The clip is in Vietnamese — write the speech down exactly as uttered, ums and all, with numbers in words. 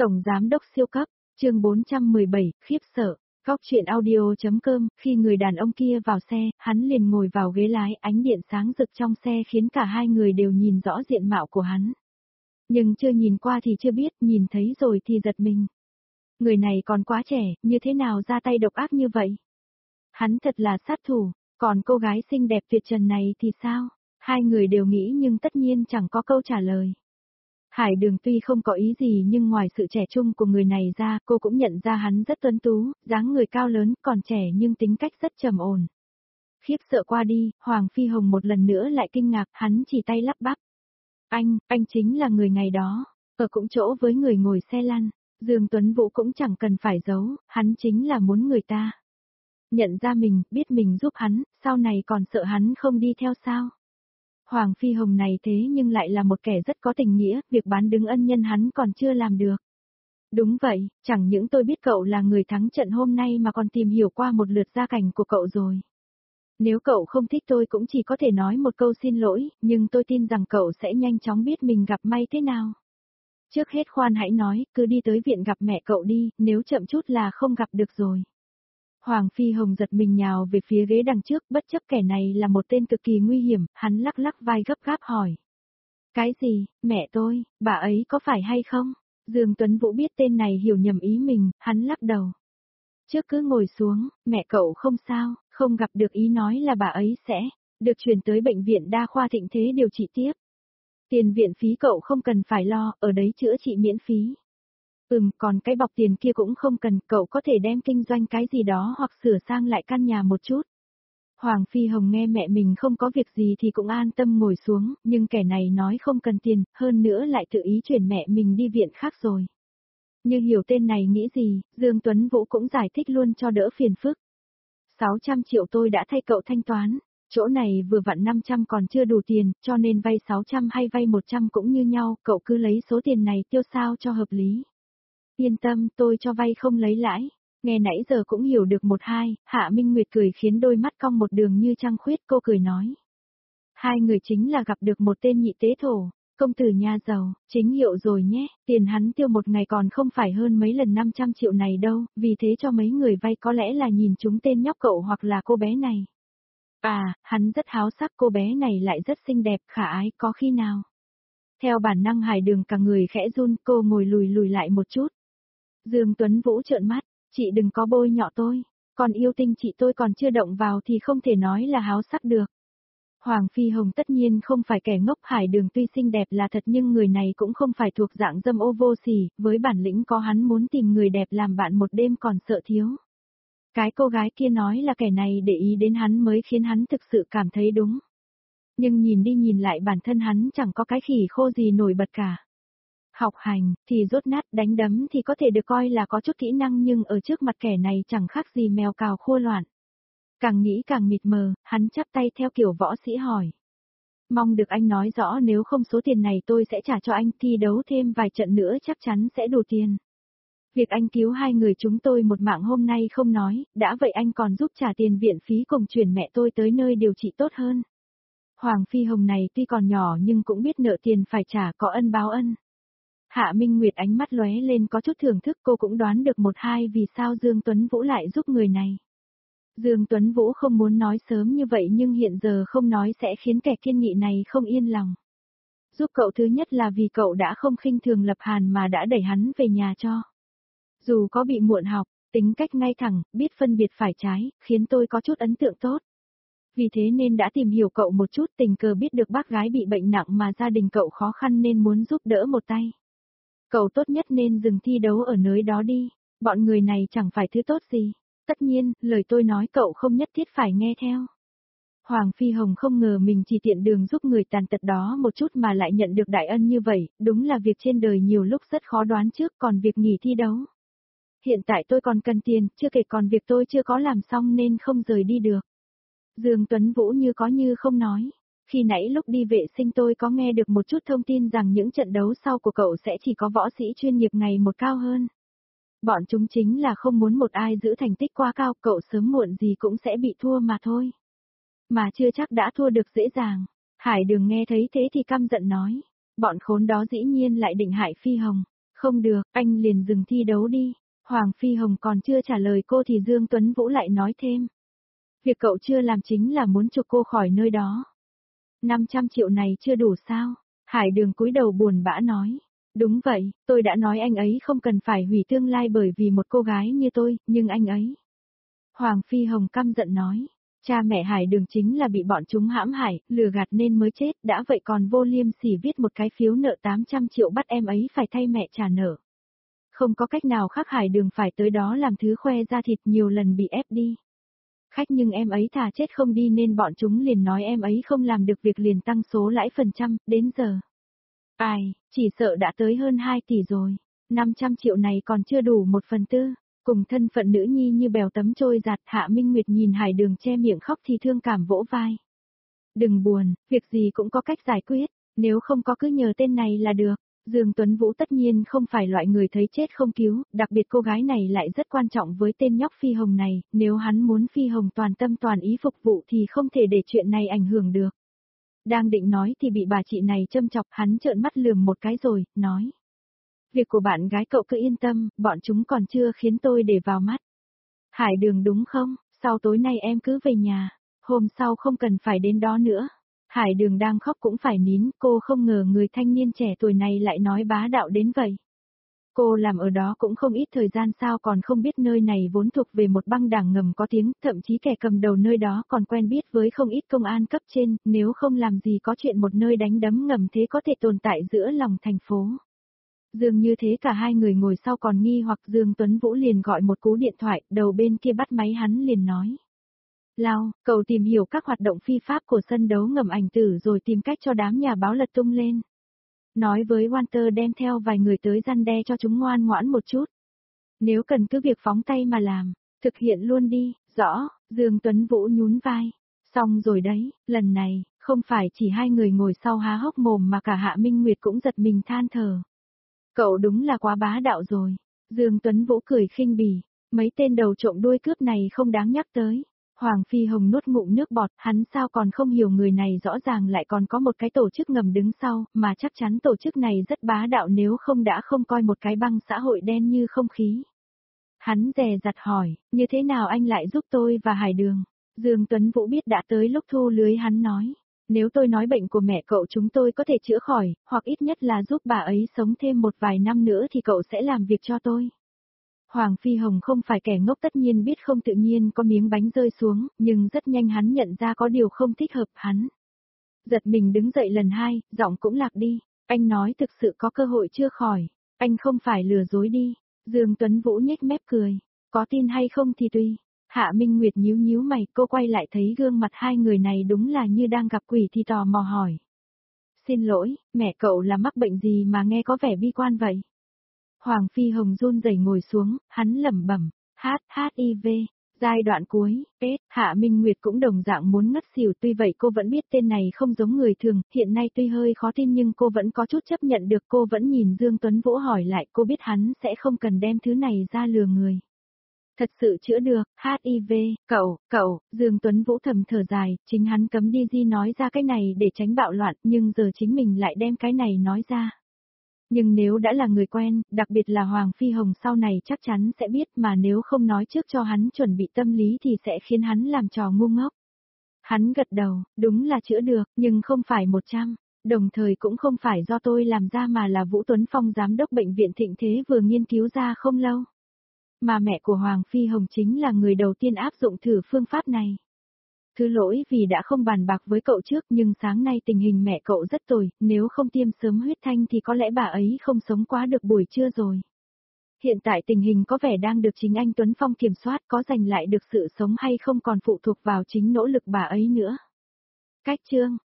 Tổng Giám đốc siêu cấp, chương bốn trăm mười bảy, khiếp sợ, góc chuyện audio.com, khi người đàn ông kia vào xe, hắn liền ngồi vào ghế lái, ánh điện sáng rực trong xe khiến cả hai người đều nhìn rõ diện mạo của hắn. Nhưng chưa nhìn qua thì chưa biết, nhìn thấy rồi thì giật mình. Người này còn quá trẻ, như thế nào ra tay độc ác như vậy? Hắn thật là sát thủ, còn cô gái xinh đẹp tuyệt trần này thì sao? Hai người đều nghĩ nhưng tất nhiên chẳng có câu trả lời. Hải Đường tuy không có ý gì nhưng ngoài sự trẻ trung của người này ra, cô cũng nhận ra hắn rất tuấn tú, dáng người cao lớn, còn trẻ nhưng tính cách rất trầm ổn. Khiếp sợ qua đi, Hoàng Phi Hồng một lần nữa lại kinh ngạc, hắn chỉ tay lắp bắp. Anh, anh chính là người ngày đó, ở cũng chỗ với người ngồi xe lăn, Dương Tuấn Vũ cũng chẳng cần phải giấu, hắn chính là muốn người ta. Nhận ra mình, biết mình giúp hắn, sau này còn sợ hắn không đi theo sao? Hoàng Phi Hồng này thế nhưng lại là một kẻ rất có tình nghĩa, việc bán đứng ân nhân hắn còn chưa làm được. Đúng vậy, chẳng những tôi biết cậu là người thắng trận hôm nay mà còn tìm hiểu qua một lượt gia cảnh của cậu rồi. Nếu cậu không thích tôi cũng chỉ có thể nói một câu xin lỗi, nhưng tôi tin rằng cậu sẽ nhanh chóng biết mình gặp may thế nào. Trước hết khoan hãy nói, cứ đi tới viện gặp mẹ cậu đi, nếu chậm chút là không gặp được rồi. Hoàng Phi Hồng giật mình nhào về phía ghế đằng trước, bất chấp kẻ này là một tên cực kỳ nguy hiểm, hắn lắc lắc vai gấp gáp hỏi. Cái gì, mẹ tôi, bà ấy có phải hay không? Dương Tuấn Vũ biết tên này hiểu nhầm ý mình, hắn lắc đầu. Trước cứ ngồi xuống, mẹ cậu không sao, không gặp được ý nói là bà ấy sẽ được chuyển tới bệnh viện đa khoa Thịnh Thế điều trị tiếp. Tiền viện phí cậu không cần phải lo, ở đấy chữa trị miễn phí. Ừm, còn cái bọc tiền kia cũng không cần, cậu có thể đem kinh doanh cái gì đó hoặc sửa sang lại căn nhà một chút. Hoàng Phi Hồng nghe mẹ mình không có việc gì thì cũng an tâm ngồi xuống, nhưng kẻ này nói không cần tiền, hơn nữa lại tự ý chuyển mẹ mình đi viện khác rồi. Như hiểu tên này nghĩ gì, Dương Tuấn Vũ cũng giải thích luôn cho đỡ phiền phức. sáu trăm triệu tôi đã thay cậu thanh toán, chỗ này vừa vặn năm trăm còn chưa đủ tiền, cho nên vay sáu trăm hay vay một trăm cũng như nhau, cậu cứ lấy số tiền này tiêu sao cho hợp lý. Yên tâm, tôi cho vay không lấy lãi. Nghe nãy giờ cũng hiểu được một hai, Hạ Minh Nguyệt cười khiến đôi mắt cong một đường như trăng khuyết, cô cười nói. Hai người chính là gặp được một tên nhị tế thổ, công tử nhà giàu, chính hiệu rồi nhé, tiền hắn tiêu một ngày còn không phải hơn mấy lần năm trăm triệu này đâu, vì thế cho mấy người vay có lẽ là nhìn chúng tên nhóc cậu hoặc là cô bé này. À, hắn rất háo sắc, cô bé này lại rất xinh đẹp, khả ái, có khi nào. Theo bản năng Hải Đường cả người khẽ run, cô ngồi lùi lùi lại một chút. Dương Tuấn Vũ trợn mắt, chị đừng có bôi nhọ tôi, còn yêu tinh chị tôi còn chưa động vào thì không thể nói là háo sắc được. Hoàng Phi Hồng tất nhiên không phải kẻ ngốc, Hải Đường tuy xinh đẹp là thật nhưng người này cũng không phải thuộc dạng dâm ô vô sỉ, với bản lĩnh có hắn muốn tìm người đẹp làm bạn một đêm còn sợ thiếu. Cái cô gái kia nói là kẻ này để ý đến hắn mới khiến hắn thực sự cảm thấy đúng. Nhưng nhìn đi nhìn lại bản thân hắn chẳng có cái khỉ khô gì nổi bật cả. Học hành, thì rốt nát, đánh đấm thì có thể được coi là có chút kỹ năng nhưng ở trước mặt kẻ này chẳng khác gì mèo cào khô loạn. Càng nghĩ càng mịt mờ, hắn chắp tay theo kiểu võ sĩ hỏi. Mong được anh nói rõ nếu không số tiền này tôi sẽ trả cho anh, thi đấu thêm vài trận nữa chắc chắn sẽ đủ tiền. Việc anh cứu hai người chúng tôi một mạng hôm nay không nói, đã vậy anh còn giúp trả tiền viện phí cùng chuyển mẹ tôi tới nơi điều trị tốt hơn. Hoàng Phi Hồng này tuy còn nhỏ nhưng cũng biết nợ tiền phải trả, có ân báo ân. Hạ Minh Nguyệt ánh mắt lóe lên có chút thưởng thức, cô cũng đoán được một hai vì sao Dương Tuấn Vũ lại giúp người này. Dương Tuấn Vũ không muốn nói sớm như vậy nhưng hiện giờ không nói sẽ khiến kẻ kiên nghị này không yên lòng. Giúp cậu thứ nhất là vì cậu đã không khinh thường Lập Hàn mà đã đẩy hắn về nhà cho. Dù có bị muộn học, tính cách ngay thẳng, biết phân biệt phải trái, khiến tôi có chút ấn tượng tốt. Vì thế nên đã tìm hiểu cậu một chút, tình cờ biết được bác gái bị bệnh nặng mà gia đình cậu khó khăn nên muốn giúp đỡ một tay. Cậu tốt nhất nên dừng thi đấu ở nơi đó đi, bọn người này chẳng phải thứ tốt gì. Tất nhiên, lời tôi nói cậu không nhất thiết phải nghe theo. Hoàng Phi Hồng không ngờ mình chỉ tiện đường giúp người tàn tật đó một chút mà lại nhận được đại ân như vậy, đúng là việc trên đời nhiều lúc rất khó đoán trước, còn việc nghỉ thi đấu. Hiện tại tôi còn cần tiền, chưa kể còn việc tôi chưa có làm xong nên không rời đi được. Dương Tuấn Vũ như có như không nói. Khi nãy lúc đi vệ sinh tôi có nghe được một chút thông tin rằng những trận đấu sau của cậu sẽ chỉ có võ sĩ chuyên nghiệp ngày một cao hơn. Bọn chúng chính là không muốn một ai giữ thành tích quá cao, cậu sớm muộn gì cũng sẽ bị thua mà thôi. Mà chưa chắc đã thua được dễ dàng. Hải Đường nghe thấy thế thì căm giận nói. Bọn khốn đó dĩ nhiên lại định hại Phi Hồng. Không được, anh liền dừng thi đấu đi. Hoàng Phi Hồng còn chưa trả lời cô thì Dương Tuấn Vũ lại nói thêm. Việc cậu chưa làm chính là muốn trục cô khỏi nơi đó. năm trăm triệu này chưa đủ sao? Hải Đường cúi đầu buồn bã nói. Đúng vậy, tôi đã nói anh ấy không cần phải hủy tương lai bởi vì một cô gái như tôi, nhưng anh ấy. Hoàng Phi Hồng căm giận nói. Cha mẹ Hải Đường chính là bị bọn chúng hãm hại, lừa gạt nên mới chết, đã vậy còn vô liêm sỉ viết một cái phiếu nợ tám trăm triệu bắt em ấy phải thay mẹ trả nợ. Không có cách nào khác, Hải Đường phải tới đó làm thứ khoe ra thịt, nhiều lần bị ép đi. Khách nhưng em ấy thà chết không đi nên bọn chúng liền nói em ấy không làm được việc, liền tăng số lãi phần trăm, đến giờ. Ai, chỉ sợ đã tới hơn hai tỷ rồi, năm trăm triệu này còn chưa đủ một phần tư. Cùng thân phận nữ nhi như bèo tấm trôi giạt, Hạ Minh Nguyệt nhìn Hải Đường che miệng khóc thì thương cảm vỗ vai. Đừng buồn, việc gì cũng có cách giải quyết, nếu không có cứ nhờ tên này là được. Dương Tuấn Vũ tất nhiên không phải loại người thấy chết không cứu, đặc biệt cô gái này lại rất quan trọng với tên nhóc Phi Hồng này, nếu hắn muốn Phi Hồng toàn tâm toàn ý phục vụ thì không thể để chuyện này ảnh hưởng được. Đang định nói thì bị bà chị này châm chọc, hắn trợn mắt lườm một cái rồi, nói. Việc của bạn gái cậu cứ yên tâm, bọn chúng còn chưa khiến tôi để vào mắt. Hải Đường đúng không, sau tối nay em cứ về nhà, hôm sau không cần phải đến đó nữa. Hải Đường đang khóc cũng phải nín, cô không ngờ người thanh niên trẻ tuổi này lại nói bá đạo đến vậy. Cô làm ở đó cũng không ít thời gian sao còn không biết nơi này vốn thuộc về một băng đảng ngầm có tiếng, thậm chí kẻ cầm đầu nơi đó còn quen biết với không ít công an cấp trên, nếu không làm gì có chuyện một nơi đánh đấm ngầm thế có thể tồn tại giữa lòng thành phố. Dường như thế cả hai người ngồi sau còn nghi hoặc, Dương Tuấn Vũ liền gọi một cú điện thoại, đầu bên kia bắt máy hắn liền nói. Lao, cậu tìm hiểu các hoạt động phi pháp của sân đấu ngầm ảnh tử rồi tìm cách cho đám nhà báo lật tung lên. Nói với Walter đem theo vài người tới răn đe cho chúng ngoan ngoãn một chút. Nếu cần cứ việc phóng tay mà làm, thực hiện luôn đi, rõ, Dương Tuấn Vũ nhún vai. Xong rồi đấy, lần này, không phải chỉ hai người ngồi sau há hốc mồm mà cả Hạ Minh Nguyệt cũng giật mình than thở. Cậu đúng là quá bá đạo rồi. Dương Tuấn Vũ cười khinh bỉ, mấy tên đầu trộm đuôi cướp này không đáng nhắc tới. Hoàng Phi Hồng nuốt ngụm nước bọt, hắn sao còn không hiểu người này rõ ràng lại còn có một cái tổ chức ngầm đứng sau, mà chắc chắn tổ chức này rất bá đạo nếu không đã không coi một cái băng xã hội đen như không khí. Hắn dè dặt hỏi, như thế nào anh lại giúp tôi và Hải Đường? Dương Tuấn Vũ biết đã tới lúc thu lưới, hắn nói. Nếu tôi nói bệnh của mẹ cậu chúng tôi có thể chữa khỏi, hoặc ít nhất là giúp bà ấy sống thêm một vài năm nữa thì cậu sẽ làm việc cho tôi. Hoàng Phi Hồng không phải kẻ ngốc, tất nhiên biết không tự nhiên có miếng bánh rơi xuống, nhưng rất nhanh hắn nhận ra có điều không thích hợp hắn. Giật mình đứng dậy lần hai, giọng cũng lạc đi. Anh nói thực sự có cơ hội chữa khỏi, anh không phải lừa dối đi. Dương Tuấn Vũ nhếch mép cười, có tin hay không thì tùy. Hạ Minh Nguyệt nhíu nhíu mày, cô quay lại thấy gương mặt hai người này đúng là như đang gặp quỷ thì tò mò hỏi. Xin lỗi, mẹ cậu là mắc bệnh gì mà nghe có vẻ bi quan vậy? Hoàng Phi Hồng run rẩy ngồi xuống, hắn lẩm bẩm, H H I V, giai đoạn cuối, S, Hạ Minh Nguyệt cũng đồng dạng muốn ngất xỉu, tuy vậy cô vẫn biết tên này không giống người thường, hiện nay tuy hơi khó tin nhưng cô vẫn có chút chấp nhận được, cô vẫn nhìn Dương Tuấn Vũ hỏi lại, cô biết hắn sẽ không cần đem thứ này ra lừa người. Thật sự chữa được, hát i vê, cậu, cậu, Dương Tuấn Vũ thầm thở dài, chính hắn cấm đi Di nói ra cái này để tránh bạo loạn, nhưng giờ chính mình lại đem cái này nói ra. Nhưng nếu đã là người quen, đặc biệt là Hoàng Phi Hồng sau này chắc chắn sẽ biết, mà nếu không nói trước cho hắn chuẩn bị tâm lý thì sẽ khiến hắn làm trò ngu ngốc. Hắn gật đầu, đúng là chữa được, nhưng không phải một trăm, đồng thời cũng không phải do tôi làm ra mà là Vũ Tuấn Phong giám đốc bệnh viện Thịnh Thế vừa nghiên cứu ra không lâu. Mà mẹ của Hoàng Phi Hồng chính là người đầu tiên áp dụng thử phương pháp này. Thứ lỗi vì đã không bàn bạc với cậu trước, nhưng sáng nay tình hình mẹ cậu rất tồi, nếu không tiêm sớm huyết thanh thì có lẽ bà ấy không sống quá được buổi trưa rồi. Hiện tại tình hình có vẻ đang được chính anh Tuấn Phong kiểm soát, có giành lại được sự sống hay không còn phụ thuộc vào chính nỗ lực bà ấy nữa. Cách chương